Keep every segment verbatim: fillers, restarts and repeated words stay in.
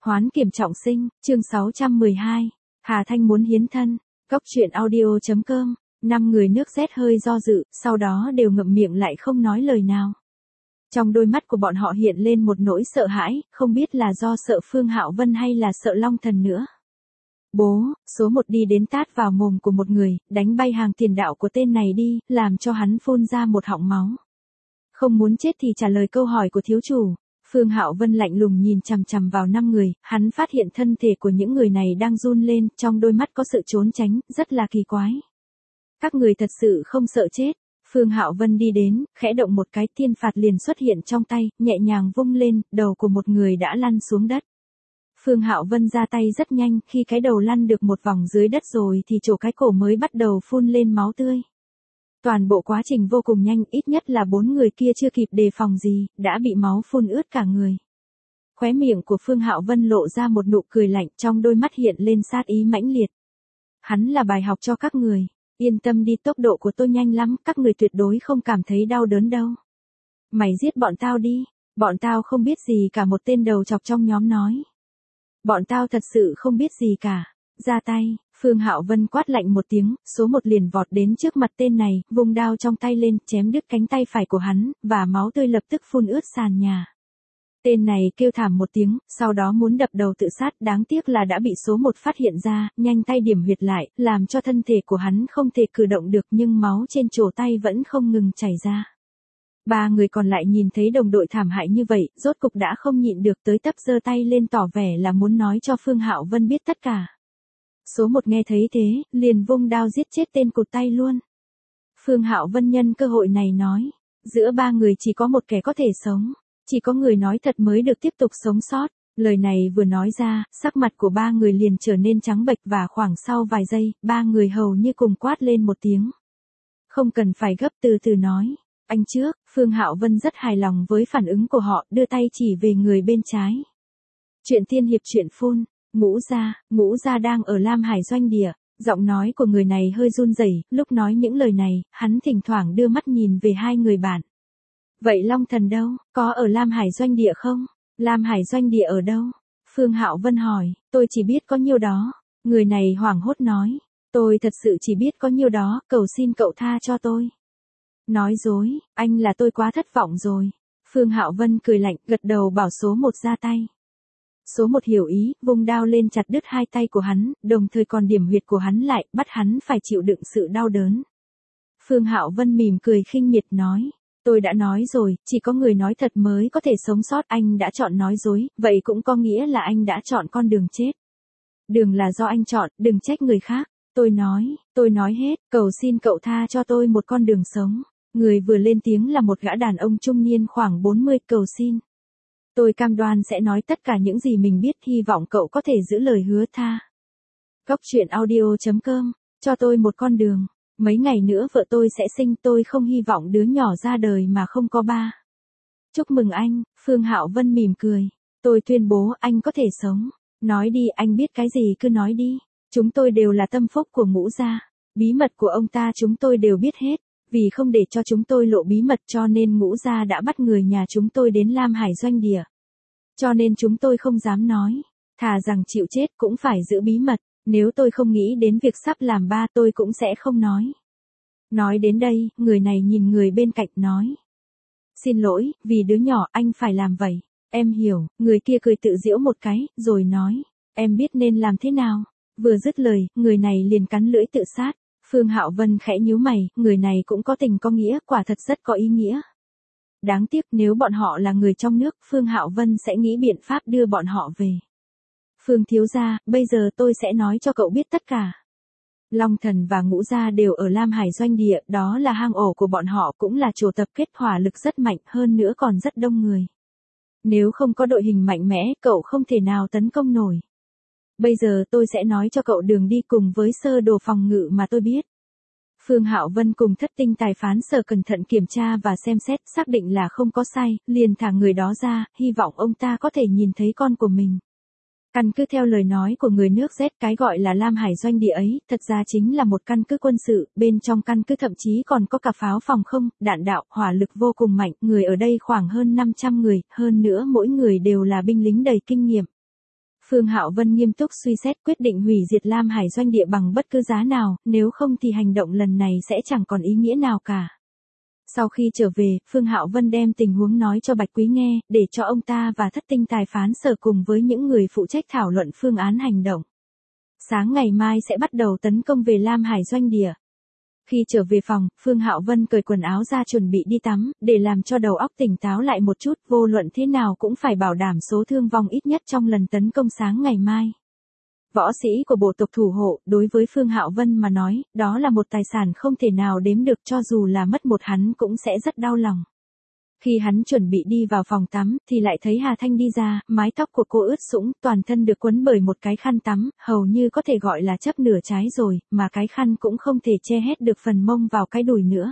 Hoán kiểm trọng sinh, chương sáu trăm mười hai. Hà Thanh muốn hiến thân. Cốc truyện audio chấm com. Năm người nước rét hơi do dự, sau đó đều ngậm miệng lại không nói lời nào. Trong đôi mắt của bọn họ hiện lên một nỗi sợ hãi, không biết là do sợ Phương Hạo Vân hay là sợ Long Thần nữa. Bố, số một đi đến tát vào mồm của một người, đánh bay hàng tiền đạo của tên này đi, làm cho hắn phun ra một họng máu. Không muốn chết thì trả lời câu hỏi của thiếu chủ. Phương Hạo Vân lạnh lùng nhìn chằm chằm vào năm người, hắn phát hiện thân thể của những người này đang run lên, trong đôi mắt có sự trốn tránh, rất là kỳ quái. Các người thật sự không sợ chết. Phương Hạo Vân đi đến, khẽ động một cái, thiên phạt liền xuất hiện trong tay, nhẹ nhàng vung lên, đầu của một người đã lăn xuống đất. Phương Hạo Vân ra tay rất nhanh, khi cái đầu lăn được một vòng dưới đất rồi thì chỗ cái cổ mới bắt đầu phun lên máu tươi. Toàn bộ quá trình vô cùng nhanh, ít nhất là bốn người kia chưa kịp đề phòng gì, đã bị máu phun ướt cả người. Khóe miệng của Phương Hạo Vân lộ ra một nụ cười lạnh, trong đôi mắt hiện lên sát ý mãnh liệt. Hắn là bài học cho các người, yên tâm đi, tốc độ của tôi nhanh lắm, các người tuyệt đối không cảm thấy đau đớn đâu. Mày giết bọn tao đi, bọn tao không biết gì cả, một tên đầu chọc trong nhóm nói. Bọn tao thật sự không biết gì cả. Ra tay, Phương Hạo Vân quát lạnh một tiếng, số một liền vọt đến trước mặt tên này, vung đao trong tay lên, chém đứt cánh tay phải của hắn, và máu tươi lập tức phun ướt sàn nhà. Tên này kêu thảm một tiếng, sau đó muốn đập đầu tự sát, đáng tiếc là đã bị số một phát hiện ra, nhanh tay điểm huyệt lại, làm cho thân thể của hắn không thể cử động được, nhưng máu trên chỗ tay vẫn không ngừng chảy ra. Ba người còn lại nhìn thấy đồng đội thảm hại như vậy, rốt cục đã không nhịn được, tới tấp giơ tay lên tỏ vẻ là muốn nói cho Phương Hạo Vân biết tất cả. Số một nghe thấy thế, liền vung đao giết chết tên cụt tay luôn. Phương Hạo Vân nhân cơ hội này nói, giữa ba người chỉ có một kẻ có thể sống, chỉ có người nói thật mới được tiếp tục sống sót. Lời này vừa nói ra, sắc mặt của ba người liền trở nên trắng bệch, và khoảng sau vài giây, ba người hầu như cùng quát lên một tiếng. Không cần phải gấp, từ từ nói. Anh trước. Phương Hạo Vân rất hài lòng với phản ứng của họ, đưa tay chỉ về người bên trái. Chuyện tiên hiệp chuyện phun. Ngũ gia, ngũ gia đang ở Lam Hải doanh địa. Giọng nói của người này hơi run rẩy, lúc nói những lời này, hắn thỉnh thoảng đưa mắt nhìn về hai người bạn. Vậy Long Thần đâu, có ở Lam Hải doanh địa không? Lam Hải doanh địa ở đâu? Phương Hạo Vân hỏi, tôi chỉ biết có nhiêu đó. Người này hoảng hốt nói, tôi thật sự chỉ biết có nhiêu đó, cầu xin cậu tha cho tôi. Nói dối, anh là tôi quá thất vọng rồi. Phương Hạo Vân cười lạnh, gật đầu bảo số một ra tay. Số một hiểu ý, vung đao lên chặt đứt hai tay của hắn, đồng thời còn điểm huyệt của hắn lại, bắt hắn phải chịu đựng sự đau đớn. Phương Hạo Vân mỉm cười khinh miệt nói, tôi đã nói rồi, chỉ có người nói thật mới có thể sống sót, anh đã chọn nói dối, vậy cũng có nghĩa là anh đã chọn con đường chết. Đường là do anh chọn, đừng trách người khác. Tôi nói, tôi nói hết, cầu xin cậu tha cho tôi một con đường sống. Người vừa lên tiếng là một gã đàn ông trung niên khoảng bốn mươi, cầu xin. Tôi cam đoan sẽ nói tất cả những gì mình biết, hy vọng cậu có thể giữ lời hứa tha. Cốc truyện audio chấm com, cho tôi một con đường. Mấy ngày nữa vợ tôi sẽ sinh, tôi không hy vọng đứa nhỏ ra đời mà không có ba. Chúc mừng anh. Phương Hạo Vân mỉm cười. Tôi tuyên bố anh có thể sống. Nói đi, anh biết cái gì cứ nói đi. Chúng tôi đều là tâm phúc của Ngũ gia. Bí mật của ông ta chúng tôi đều biết hết. Vì không để cho chúng tôi lộ bí mật cho nên Ngũ gia đã bắt người nhà chúng tôi đến Lam Hải doanh địa. Cho nên chúng tôi không dám nói. Thà rằng chịu chết cũng phải giữ bí mật. Nếu tôi không nghĩ đến việc sắp làm ba tôi cũng sẽ không nói. Nói đến đây, người này nhìn người bên cạnh nói. Xin lỗi, vì đứa nhỏ anh phải làm vậy. Em hiểu, người kia cười tự giễu một cái, rồi nói. Em biết nên làm thế nào. Vừa dứt lời, người này liền cắn lưỡi tự sát. Phương Hạo Vân khẽ nhíu mày, người này cũng có tình có nghĩa, quả thật rất có ý nghĩa. Đáng tiếc nếu bọn họ là người trong nước, Phương Hạo Vân sẽ nghĩ biện pháp đưa bọn họ về. Phương thiếu gia, bây giờ tôi sẽ nói cho cậu biết tất cả. Long Thần và Ngũ gia đều ở Lam Hải doanh địa, đó là hang ổ của bọn họ, cũng là chỗ tập kết hỏa lực rất mạnh, hơn nữa còn rất đông người. Nếu không có đội hình mạnh mẽ, cậu không thể nào tấn công nổi. Bây giờ tôi sẽ nói cho cậu đường đi cùng với sơ đồ phòng ngự mà tôi biết. Phương Hạo Vân cùng thất tinh tài phán sở cẩn thận kiểm tra và xem xét, xác định là không có sai, liền thả người đó ra, hy vọng ông ta có thể nhìn thấy con của mình. Căn cứ theo lời nói của người nước Z, cái gọi là Lam Hải doanh địa ấy, thật ra chính là một căn cứ quân sự, bên trong căn cứ thậm chí còn có cả pháo phòng không, đạn đạo, hỏa lực vô cùng mạnh, người ở đây khoảng hơn năm trăm người, hơn nữa mỗi người đều là binh lính đầy kinh nghiệm. Phương Hạo Vân nghiêm túc suy xét quyết định hủy diệt Lam Hải doanh địa bằng bất cứ giá nào, nếu không thì hành động lần này sẽ chẳng còn ý nghĩa nào cả. Sau khi trở về, Phương Hạo Vân đem tình huống nói cho Bạch Quý nghe, để cho ông ta và Thất Tinh Tài Phán Sở cùng với những người phụ trách thảo luận phương án hành động. Sáng ngày mai sẽ bắt đầu tấn công về Lam Hải doanh địa. Khi trở về phòng, Phương Hạo Vân cởi quần áo ra chuẩn bị đi tắm, để làm cho đầu óc tỉnh táo lại một chút, vô luận thế nào cũng phải bảo đảm số thương vong ít nhất trong lần tấn công sáng ngày mai. Võ sĩ của bộ tộc thủ hộ, đối với Phương Hạo Vân mà nói, đó là một tài sản không thể nào đếm được, cho dù là mất một hắn cũng sẽ rất đau lòng. Khi hắn chuẩn bị đi vào phòng tắm, thì lại thấy Hà Thanh đi ra, mái tóc của cô ướt sũng, toàn thân được quấn bởi một cái khăn tắm, hầu như có thể gọi là chấp nửa trái rồi, mà cái khăn cũng không thể che hết được phần mông vào cái đùi nữa.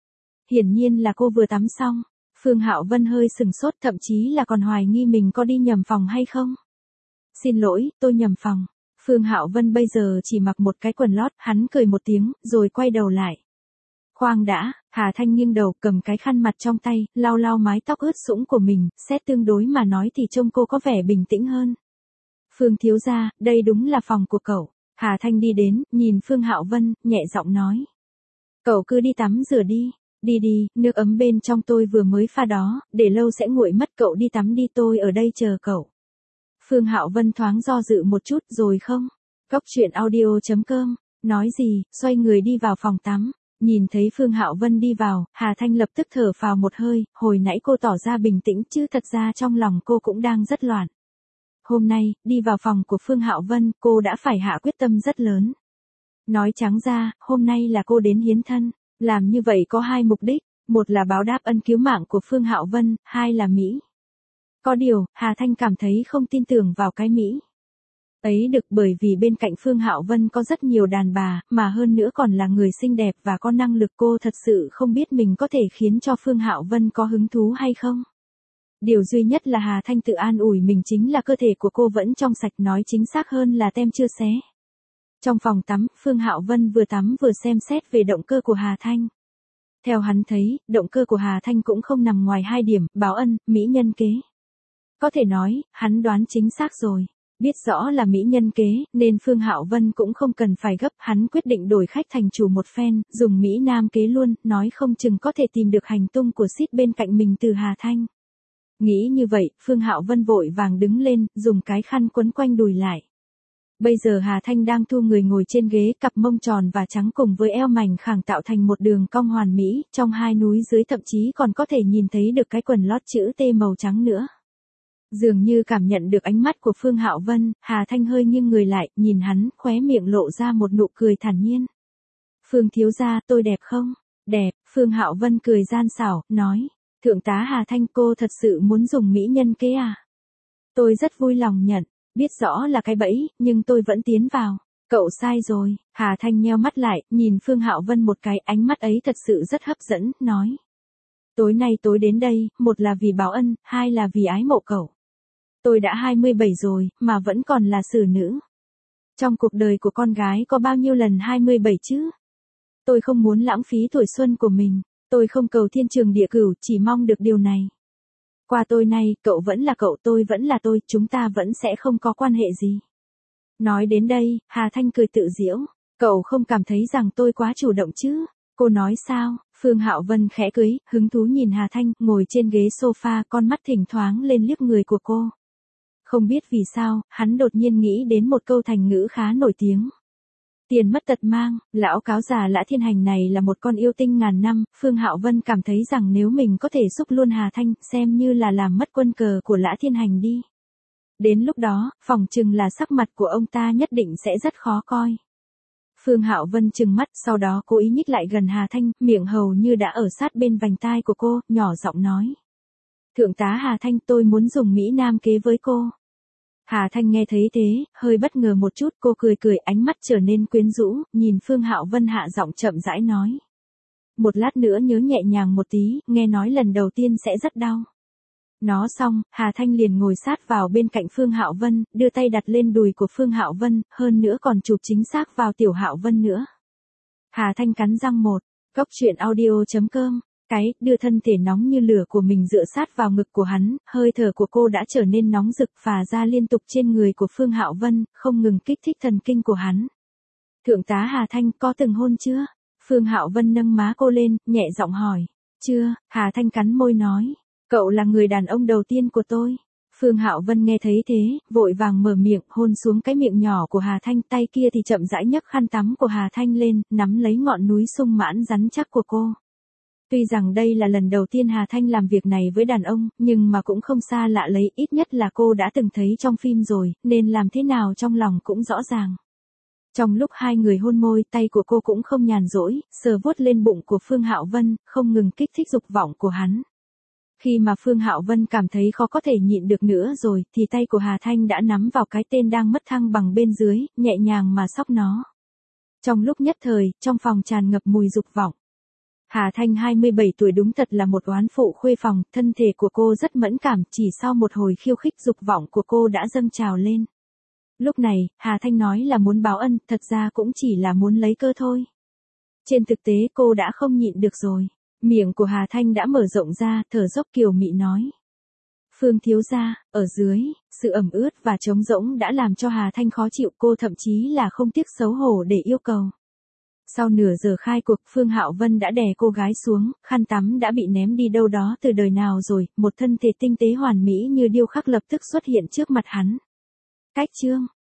Hiển nhiên là cô vừa tắm xong. Phương Hạo Vân hơi sừng sốt, thậm chí là còn hoài nghi mình có đi nhầm phòng hay không. Xin lỗi, tôi nhầm phòng. Phương Hạo Vân bây giờ chỉ mặc một cái quần lót, hắn cười một tiếng, rồi quay đầu lại. Khoan đã, Hà Thanh nghiêng đầu cầm cái khăn mặt trong tay, lau lau mái tóc ướt sũng của mình, xét tương đối mà nói thì trông cô có vẻ bình tĩnh hơn. Phương thiếu gia, đây đúng là phòng của cậu. Hà Thanh đi đến, nhìn Phương Hạo Vân, nhẹ giọng nói. Cậu cứ đi tắm rửa đi, đi đi, nước ấm bên trong tôi vừa mới pha đó, để lâu sẽ nguội mất, cậu đi tắm đi, tôi ở đây chờ cậu. Phương Hạo Vân thoáng do dự một chút rồi không. Góc truyện audio chấm com, nói gì, xoay người đi vào phòng tắm. Nhìn thấy Phương Hạo Vân đi vào, Hà Thanh lập tức thở phào một hơi, hồi nãy cô tỏ ra bình tĩnh chứ thật ra trong lòng cô cũng đang rất loạn. Hôm nay, đi vào phòng của Phương Hạo Vân, cô đã phải hạ quyết tâm rất lớn. Nói trắng ra, hôm nay là cô đến hiến thân, làm như vậy có hai mục đích, một là báo đáp ân cứu mạng của Phương Hạo Vân, hai là Mỹ. Có điều, Hà Thanh cảm thấy không tin tưởng vào cái Mỹ ấy được, bởi vì bên cạnh Phương Hạo Vân có rất nhiều đàn bà, mà hơn nữa còn là người xinh đẹp và có năng lực, cô thật sự không biết mình có thể khiến cho Phương Hạo Vân có hứng thú hay không. Điều duy nhất là Hà Thanh tự an ủi mình chính là cơ thể của cô vẫn trong sạch, nói chính xác hơn là tem chưa xé. Trong phòng tắm, Phương Hạo Vân vừa tắm vừa xem xét về động cơ của Hà Thanh. Theo hắn thấy, động cơ của Hà Thanh cũng không nằm ngoài hai điểm, báo ân, mỹ nhân kế. Có thể nói, hắn đoán chính xác rồi. Biết rõ là mỹ nhân kế, nên Phương Hạo Vân cũng không cần phải gấp, hắn quyết định đổi khách thành chủ một phen, dùng mỹ nam kế luôn, nói không chừng có thể tìm được hành tung của Sít bên cạnh mình từ Hà Thanh. Nghĩ như vậy, Phương Hạo Vân vội vàng đứng lên, dùng cái khăn quấn quanh đùi lại. Bây giờ Hà Thanh đang thu người ngồi trên ghế, cặp mông tròn và trắng cùng với eo mảnh khàng tạo thành một đường cong hoàn mỹ, trong hai núi dưới thậm chí còn có thể nhìn thấy được cái quần lót chữ T màu trắng nữa. Dường như cảm nhận được ánh mắt của Phương Hạo Vân, Hà Thanh hơi nghiêng người lại, nhìn hắn, khóe miệng lộ ra một nụ cười thản nhiên. Phương thiếu gia, tôi đẹp không? Đẹp, Phương Hạo Vân cười gian xảo, nói. Thượng tá Hà Thanh, cô thật sự muốn dùng mỹ nhân kế à? Tôi rất vui lòng nhận, biết rõ là cái bẫy, nhưng tôi vẫn tiến vào. Cậu sai rồi. Hà Thanh nheo mắt lại, nhìn Phương Hạo Vân một cái, ánh mắt ấy thật sự rất hấp dẫn, nói. Tối nay tối đến đây, một là vì báo ân, hai là vì ái mộ cậu. Tôi đã hai mươi bảy rồi, mà vẫn còn là xử nữ. Trong cuộc đời của con gái có bao nhiêu lần hai mươi bảy chứ? Tôi không muốn lãng phí tuổi xuân của mình. Tôi không cầu thiên trường địa cửu, chỉ mong được điều này. Qua tôi nay, cậu vẫn là cậu, tôi vẫn là tôi, chúng ta vẫn sẽ không có quan hệ gì. Nói đến đây, Hà Thanh cười tự giễu. Cậu không cảm thấy rằng tôi quá chủ động chứ? Cô nói sao? Phương Hạo Vân khẽ cười, hứng thú nhìn Hà Thanh, ngồi trên ghế sofa, con mắt thỉnh thoáng lên liếc người của cô. Không biết vì sao, hắn đột nhiên nghĩ đến một câu thành ngữ khá nổi tiếng. Tiền mất tật mang, lão cáo già Lã Thiên Hành này là một con yêu tinh ngàn năm, Phương Hạo Vân cảm thấy rằng nếu mình có thể giúp luôn Hà Thanh, xem như là làm mất quân cờ của Lã Thiên Hành đi. Đến lúc đó, phỏng chừng là sắc mặt của ông ta nhất định sẽ rất khó coi. Phương Hạo Vân trừng mắt, sau đó cố ý nhích lại gần Hà Thanh, miệng hầu như đã ở sát bên vành tai của cô, nhỏ giọng nói. Thượng tá Hà Thanh, tôi muốn dùng mỹ nam kế với cô. Hà Thanh nghe thấy thế, hơi bất ngờ một chút, cô cười cười, ánh mắt trở nên quyến rũ, nhìn Phương Hạo Vân hạ giọng chậm rãi nói. Một lát nữa nhớ nhẹ nhàng một tí, nghe nói lần đầu tiên sẽ rất đau. Nói xong, Hà Thanh liền ngồi sát vào bên cạnh Phương Hạo Vân, đưa tay đặt lên đùi của Phương Hạo Vân, hơn nữa còn chụp chính xác vào Tiểu Hạo Vân nữa. Hà Thanh cắn răng một, góc truyện audio chấm com cái, đưa thân thể nóng như lửa của mình dựa sát vào ngực của hắn, hơi thở của cô đã trở nên nóng rực phả ra liên tục trên người của Phương Hạo Vân, không ngừng kích thích thần kinh của hắn. Thượng tá Hà Thanh có từng hôn chưa? Phương Hạo Vân nâng má cô lên, nhẹ giọng hỏi. Chưa, Hà Thanh cắn môi nói. Cậu là người đàn ông đầu tiên của tôi. Phương Hạo Vân nghe thấy thế, vội vàng mở miệng, hôn xuống cái miệng nhỏ của Hà Thanh, tay kia thì chậm rãi nhấc khăn tắm của Hà Thanh lên, nắm lấy ngọn núi sung mãn rắn chắc của cô. Tuy rằng đây là lần đầu tiên Hà Thanh làm việc này với đàn ông, nhưng mà cũng không xa lạ lấy, ít nhất là cô đã từng thấy trong phim rồi, nên làm thế nào trong lòng cũng rõ ràng. Trong lúc hai người hôn môi, tay của cô cũng không nhàn rỗi, sờ vuốt lên bụng của Phương Hạo Vân, không ngừng kích thích dục vọng của hắn. Khi mà Phương Hạo Vân cảm thấy khó có thể nhịn được nữa rồi, thì tay của Hà Thanh đã nắm vào cái tên đang mất thăng bằng bên dưới, nhẹ nhàng mà xóc nó. Trong lúc nhất thời, trong phòng tràn ngập mùi dục vọng. Hà Thanh hai mươi bảy tuổi đúng thật là một oán phụ khuê phòng, thân thể của cô rất mẫn cảm, chỉ sau một hồi khiêu khích dục vọng của cô đã dâng trào lên. Lúc này, Hà Thanh nói là muốn báo ân, thật ra cũng chỉ là muốn lấy cơ thôi. Trên thực tế cô đã không nhịn được rồi. Miệng của Hà Thanh đã mở rộng ra, thở dốc kiều mị nói. Phương thiếu gia, ở dưới, sự ẩm ướt và trống rỗng đã làm cho Hà Thanh khó chịu, cô thậm chí là không tiếc xấu hổ để yêu cầu. Sau nửa giờ khai cuộc, Phương Hạo Vân đã đè cô gái xuống, khăn tắm đã bị ném đi đâu đó từ đời nào rồi, một thân thể tinh tế hoàn mỹ như điêu khắc lập tức xuất hiện trước mặt hắn. Cách chương